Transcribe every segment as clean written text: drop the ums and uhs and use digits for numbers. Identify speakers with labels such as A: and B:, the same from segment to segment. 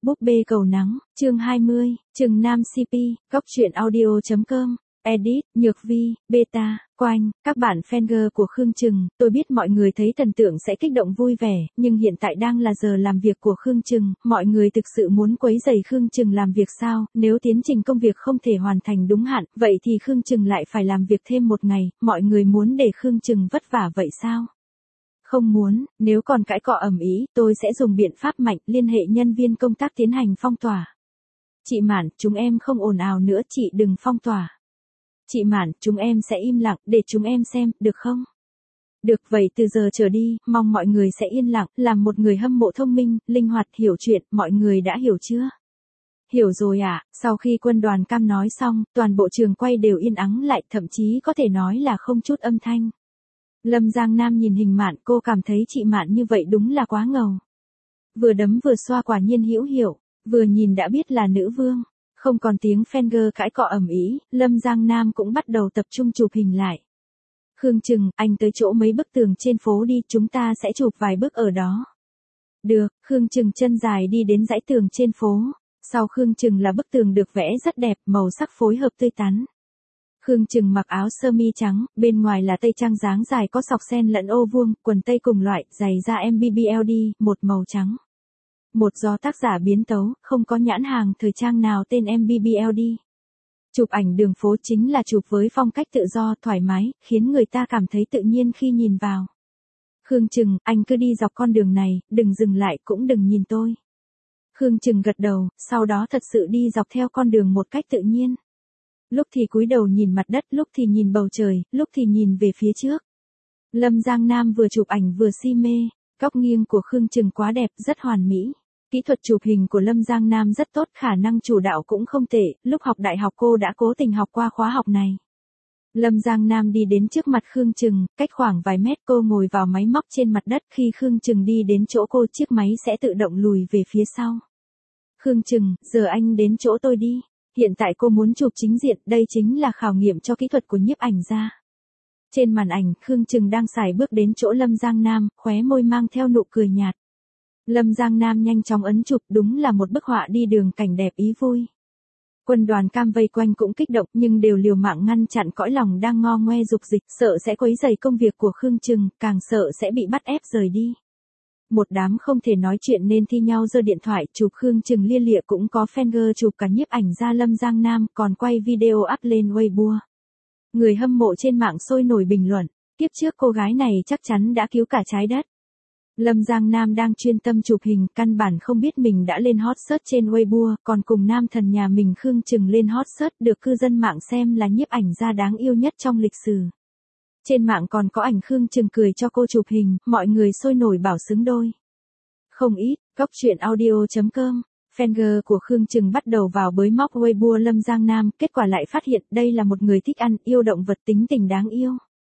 A: Búp bê cầu nắng, chương 20, Trừng Nam CP, Góc truyện audio.com, Edit, Nhược Vi, Beta, Quanh, các bạn fan của Khương Trừng, tôi biết mọi người thấy thần tượng sẽ kích động vui vẻ, nhưng hiện tại đang là giờ làm việc của Khương Trừng, mọi người thực sự muốn quấy rầy Khương Trừng làm việc sao, nếu tiến trình công việc không thể hoàn thành đúng hạn, vậy thì Khương Trừng lại phải làm việc thêm một ngày, mọi người muốn để Khương Trừng vất vả vậy sao? Không muốn, nếu còn cãi cọ ầm ĩ, tôi sẽ dùng biện pháp mạnh liên hệ nhân viên công tác tiến hành phong tỏa. Chị Mạn, chúng em không ồn ào nữa, chị đừng phong tỏa. Chị Mạn, chúng em sẽ im lặng, để chúng em xem, được không? Được, vậy từ giờ trở đi, mong mọi người sẽ yên lặng, làm một người hâm mộ thông minh, linh hoạt, hiểu chuyện, mọi người đã hiểu chưa? Hiểu rồi ạ, sau khi quân đoàn cam nói xong, toàn bộ trường quay đều yên ắng lại, thậm chí có thể nói là không chút âm thanh. Lâm Giang Nam nhìn hình Mạn, cô cảm thấy chị Mạn như vậy đúng là quá ngầu. Vừa đấm vừa xoa quả nhiên hữu hiệu, vừa nhìn đã biết là nữ vương. Không còn tiếng fan cãi cọ ầm ĩ, Lâm Giang Nam cũng bắt đầu tập trung chụp hình lại. Khương Trừng, anh tới chỗ mấy bức tường trên phố đi, chúng ta sẽ chụp vài bức ở đó. Được, Khương Trừng chân dài đi đến dãy tường trên phố. Sau Khương Trừng là bức tường được vẽ rất đẹp, màu sắc phối hợp tươi tắn. Khương Trừng mặc áo sơ mi trắng, bên ngoài là tây trang dáng dài có sọc sen lẫn ô vuông, quần tây cùng loại, giày da MBBLD, một màu trắng. Một do tác giả biến tấu, không có nhãn hàng thời trang nào tên MBBLD. Chụp ảnh đường phố chính là chụp với phong cách tự do, thoải mái, khiến người ta cảm thấy tự nhiên khi nhìn vào. Khương Trừng, anh cứ đi dọc con đường này, đừng dừng lại cũng đừng nhìn tôi. Khương Trừng gật đầu, sau đó thật sự đi dọc theo con đường một cách tự nhiên. Lúc thì cúi đầu nhìn mặt đất, lúc thì nhìn bầu trời, lúc thì nhìn về phía trước. Lâm Giang Nam vừa chụp ảnh vừa si mê, góc nghiêng của Khương Trừng quá đẹp, rất hoàn mỹ. Kỹ thuật chụp hình của Lâm Giang Nam rất tốt, khả năng chủ đạo cũng không tệ, lúc học đại học cô đã cố tình học qua khóa học này. Lâm Giang Nam đi đến trước mặt Khương Trừng, cách khoảng vài mét cô ngồi vào máy móc trên mặt đất, khi Khương Trừng đi đến chỗ cô chiếc máy sẽ tự động lùi về phía sau. Khương Trừng, giờ anh đến chỗ tôi đi. Hiện tại cô muốn chụp chính diện, đây chính là khảo nghiệm cho kỹ thuật của nhiếp ảnh gia. Trên màn ảnh, Khương Trừng đang sải bước đến chỗ Lâm Giang Nam, khóe môi mang theo nụ cười nhạt. Lâm Giang Nam nhanh chóng ấn chụp, đúng là một bức họa đi đường cảnh đẹp ý vui. Quân đoàn cam vây quanh cũng kích động nhưng đều liều mạng ngăn chặn cõi lòng đang ngo ngoe dục dịch, sợ sẽ quấy rầy công việc của Khương Trừng, càng sợ sẽ bị bắt ép rời đi. Một đám không thể nói chuyện nên thi nhau giơ điện thoại chụp Khương Trừng lia lịa, cũng có fan chụp cả nhiếp ảnh gia Lâm Giang Nam, còn quay video up lên Weibo. Người hâm mộ trên mạng sôi nổi bình luận, tiếp trước cô gái này chắc chắn đã cứu cả trái đất. Lâm Giang Nam đang chuyên tâm chụp hình, căn bản không biết mình đã lên hot search trên Weibo, còn cùng nam thần nhà mình Khương Trừng lên hot search, được cư dân mạng xem là nhiếp ảnh gia đáng yêu nhất trong lịch sử. Trên mạng còn có ảnh Khương Trừng cười cho cô chụp hình, mọi người sôi nổi bảo xứng đôi. Không ít, Góc truyện audio.com, fan của Khương Trừng bắt đầu vào bới móc Weibo Lâm Giang Nam, kết quả lại phát hiện đây là một người thích ăn, yêu động vật, tính tình đáng yêu.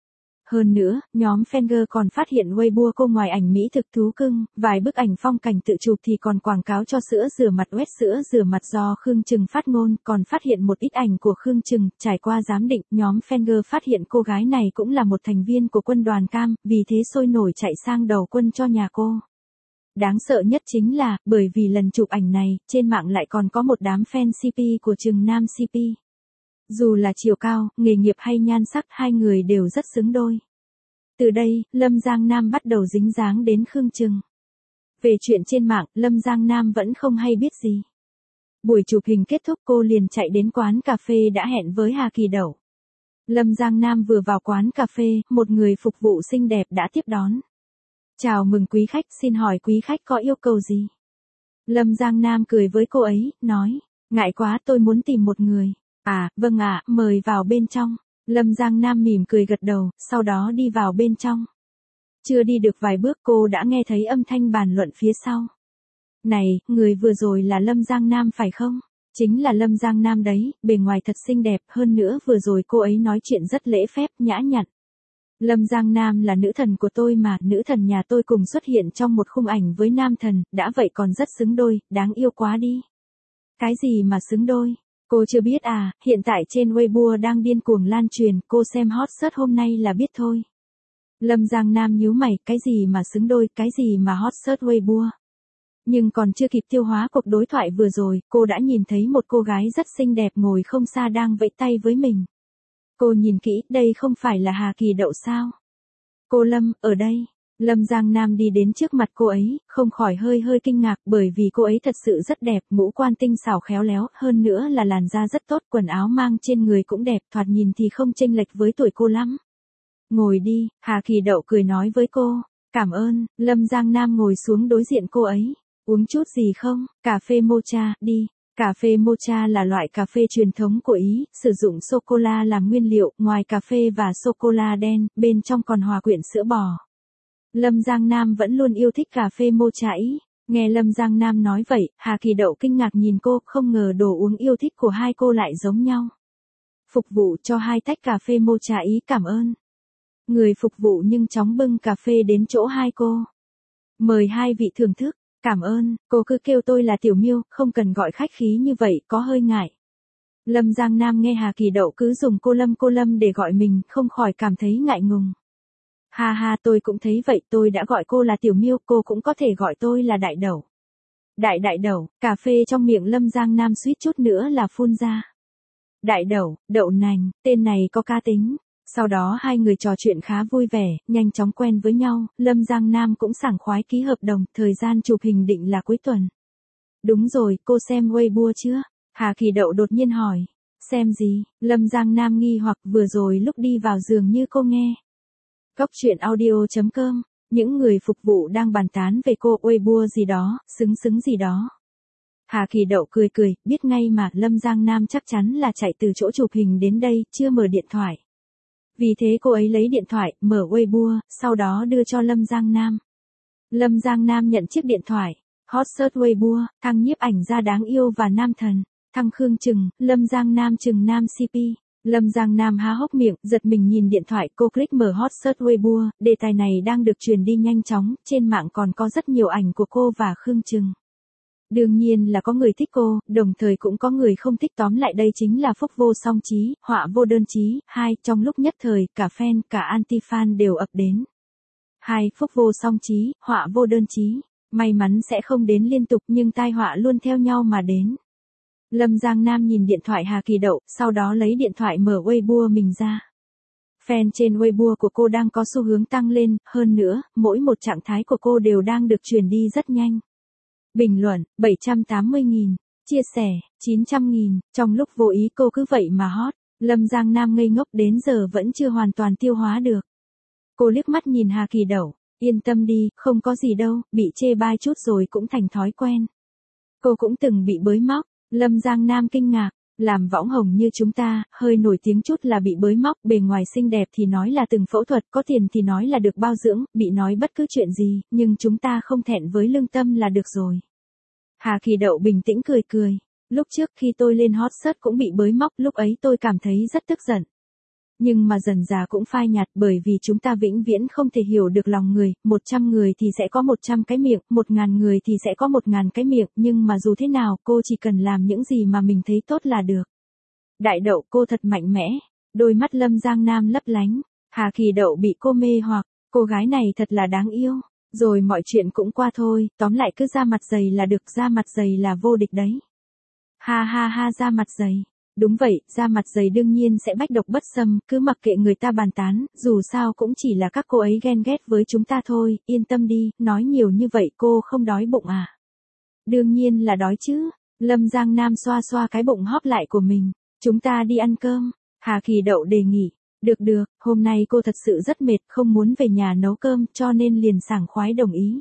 A: Hơn nữa, nhóm fan còn phát hiện Weibo cô ngoài ảnh mỹ thực thú cưng, vài bức ảnh phong cảnh tự chụp thì còn quảng cáo cho sữa rửa mặt Wet, sữa rửa mặt do Khương Trừng phát ngôn, còn phát hiện một ít ảnh của Khương Trừng, trải qua giám định, nhóm fan phát hiện cô gái này cũng là một thành viên của quân đoàn cam, vì thế sôi nổi chạy sang đầu quân cho nhà cô. Đáng sợ nhất chính là, bởi vì lần chụp ảnh này, trên mạng lại còn có một đám fan CP của Trừng Nam CP. Dù là chiều cao, nghề nghiệp hay nhan sắc, hai người đều rất xứng đôi. Từ đây, Lâm Giang Nam bắt đầu dính dáng đến Khương Trừng. Về chuyện trên mạng, Lâm Giang Nam vẫn không hay biết gì. Buổi chụp hình kết thúc cô liền chạy đến quán cà phê đã hẹn với Hà Kỳ Đậu. Lâm Giang Nam vừa vào quán cà phê, một người phục vụ xinh đẹp đã tiếp đón. Chào mừng quý khách, xin hỏi quý khách có yêu cầu gì? Lâm Giang Nam cười với cô ấy, nói, ngại quá tôi muốn tìm một người. À, vâng ạ, mời vào bên trong. Lâm Giang Nam mỉm cười gật đầu, sau đó đi vào bên trong. Chưa đi được vài bước cô đã nghe thấy âm thanh bàn luận phía sau. Này, người vừa rồi là Lâm Giang Nam phải không? Chính là Lâm Giang Nam đấy, bề ngoài thật xinh đẹp, hơn nữa vừa rồi cô ấy nói chuyện rất lễ phép, nhã nhặn. Lâm Giang Nam là nữ thần của tôi mà, nữ thần nhà tôi cùng xuất hiện trong một khung ảnh với nam thần, đã vậy còn rất xứng đôi, đáng yêu quá đi. Cái gì mà xứng đôi? Cô chưa biết à, hiện tại trên Weibo đang điên cuồng lan truyền, cô xem hot search hôm nay là biết thôi. Lâm Giang Nam nhíu mày, cái gì mà xứng đôi, cái gì mà hot search Weibo? Nhưng còn chưa kịp tiêu hóa cuộc đối thoại vừa rồi, cô đã nhìn thấy một cô gái rất xinh đẹp ngồi không xa đang vẫy tay với mình. Cô nhìn kỹ, đây không phải là Hà Kỳ Đậu sao? Cô Lâm, ở đây. Lâm Giang Nam đi đến trước mặt cô ấy, không khỏi hơi hơi kinh ngạc bởi vì cô ấy thật sự rất đẹp, ngũ quan tinh xảo khéo léo, hơn nữa là làn da rất tốt, quần áo mang trên người cũng đẹp, thoạt nhìn thì không chênh lệch với tuổi cô lắm. Ngồi đi, Hà Kỳ Đậu cười nói với cô. Cảm ơn, Lâm Giang Nam ngồi xuống đối diện cô ấy. Uống chút gì không? Cà phê mocha, đi. Cà phê mocha là loại cà phê truyền thống của Ý, sử dụng sô-cô-la làm nguyên liệu, ngoài cà phê và sô-cô-la đen, bên trong còn hòa quyện sữa bò. Lâm Giang Nam vẫn luôn yêu thích cà phê mocha Ý. Nghe Lâm Giang Nam nói vậy, Hà Kỳ Đậu kinh ngạc nhìn cô, không ngờ đồ uống yêu thích của hai cô lại giống nhau. Phục vụ cho 2 tách cà phê mocha Ý, cảm ơn. Người phục vụ nhanh chóng bưng cà phê đến chỗ hai cô. Mời hai vị thưởng thức. Cảm ơn, cô cứ kêu tôi là Tiểu Miêu, không cần gọi khách khí như vậy, có hơi ngại. Lâm Giang Nam nghe Hà Kỳ Đậu cứ dùng cô Lâm để gọi mình, không khỏi cảm thấy ngại ngùng. Ha ha, tôi cũng thấy vậy, tôi đã gọi cô là Tiểu Miêu, cô cũng có thể gọi tôi là Đại Đậu. Đại Đậu, cà phê trong miệng Lâm Giang Nam suýt chút nữa là phun ra. Đại Đậu, đậu nành, tên này có cá tính. Sau đó hai người trò chuyện khá vui vẻ, nhanh chóng quen với nhau, Lâm Giang Nam cũng sảng khoái ký hợp đồng, thời gian chụp hình định là cuối tuần. Đúng rồi, cô xem Weibo chưa? Hà Kỳ Đậu đột nhiên hỏi. Xem gì? Lâm Giang Nam nghi hoặc vừa rồi lúc đi vào giường như cô nghe. Góc chuyện audio.com, những người phục vụ đang bàn tán về cô Weibo gì đó, xứng gì đó. Hà Kỳ Đậu cười cười, biết ngay mà Lâm Giang Nam chắc chắn là chạy từ chỗ chụp hình đến đây, chưa mở điện thoại. Vì thế cô ấy lấy điện thoại, mở Weibo, sau đó đưa cho Lâm Giang Nam. Lâm Giang Nam nhận chiếc điện thoại. Hot search Weibo, thăng nhiếp ảnh gia đáng yêu và nam thần. Thăng Khương Trừng, Lâm Giang Nam Trừng Nam CP. Lâm Giang Nam há hốc miệng, giật mình nhìn điện thoại, cô click mở hot search Weibo, đề tài này đang được truyền đi nhanh chóng, trên mạng còn có rất nhiều ảnh của cô và Khương Trừng. Đương nhiên là có người thích cô, đồng thời cũng có người không thích, tóm lại đây chính là phúc vô song chí, họa vô đơn chí. Trong lúc nhất thời, cả fan, cả anti-fan đều ập đến. Phúc vô song chí, họa vô đơn chí. May mắn sẽ không đến liên tục nhưng tai họa luôn theo nhau mà đến. Lâm Giang Nam nhìn điện thoại Hà Kỳ Đậu, sau đó lấy điện thoại mở Weibo mình ra. Fan trên Weibo của cô đang có xu hướng tăng lên, hơn nữa, mỗi một trạng thái của cô đều đang được truyền đi rất nhanh. Bình luận, 780.000, chia sẻ, 900.000, trong lúc vô ý cô cứ vậy mà hot, Lâm Giang Nam ngây ngốc đến giờ vẫn chưa hoàn toàn tiêu hóa được. Cô liếc mắt nhìn Hà Kỳ Đậu, yên tâm đi, không có gì đâu, bị chê bai chút rồi cũng thành thói quen. Cô cũng từng bị bới móc, Lâm Giang Nam kinh ngạc, làm võng hồng như chúng ta, hơi nổi tiếng chút là bị bới móc, bề ngoài xinh đẹp thì nói là từng phẫu thuật, có tiền thì nói là được bao dưỡng, bị nói bất cứ chuyện gì, nhưng chúng ta không thẹn với lương tâm là được rồi. Hà Kỳ Đậu bình tĩnh cười cười, lúc trước khi tôi lên hot search cũng bị bới móc, lúc ấy tôi cảm thấy rất tức giận. Nhưng mà dần dà cũng phai nhạt bởi vì chúng ta vĩnh viễn không thể hiểu được lòng người, 100 người thì sẽ có 100 cái miệng, 1000 người thì sẽ có 1000 cái miệng, nhưng mà dù thế nào cô chỉ cần làm những gì mà mình thấy tốt là được. Đại Đậu, cô thật mạnh mẽ, đôi mắt Lâm Giang Nam lấp lánh, Hà Kỳ Đậu bị cô mê hoặc, cô gái này thật là đáng yêu, rồi mọi chuyện cũng qua thôi, tóm lại cứ da mặt dày là được, da mặt dày là vô địch đấy. Ha ha ha, da mặt dày. Đúng vậy, da mặt dày đương nhiên sẽ bách độc bất xâm, cứ mặc kệ người ta bàn tán, dù sao cũng chỉ là các cô ấy ghen ghét với chúng ta thôi, yên tâm đi, nói nhiều như vậy cô không đói bụng à? Đương nhiên là đói chứ, Lâm Giang Nam xoa xoa cái bụng hóp lại của mình, chúng ta đi ăn cơm, Hà Kỳ Đậu đề nghị, được, hôm nay cô thật sự rất mệt, không muốn về nhà nấu cơm, cho nên liền sảng khoái đồng ý.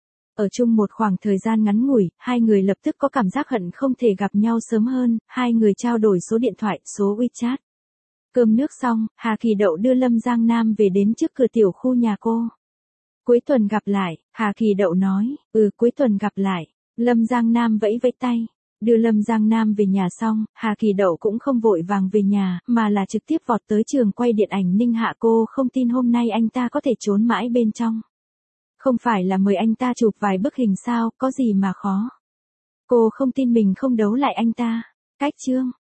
A: Ở chung một khoảng thời gian ngắn ngủi, hai người lập tức có cảm giác hận không thể gặp nhau sớm hơn, hai người trao đổi số điện thoại, số WeChat. Cơm nước xong, Hà Kỳ Đậu đưa Lâm Giang Nam về đến trước cửa tiểu khu nhà cô. Cuối tuần gặp lại, Hà Kỳ Đậu nói, cuối tuần gặp lại, Lâm Giang Nam vẫy vẫy tay. Đưa Lâm Giang Nam về nhà xong, Hà Kỳ Đậu cũng không vội vàng về nhà, mà là trực tiếp vọt tới trường quay điện ảnh Ninh Hạ. Cô không tin hôm nay anh ta có thể trốn mãi bên trong. Không phải là mời anh ta chụp vài bức hình sao, có gì mà khó. Cô không tin mình không đấu lại anh ta. Cách chương.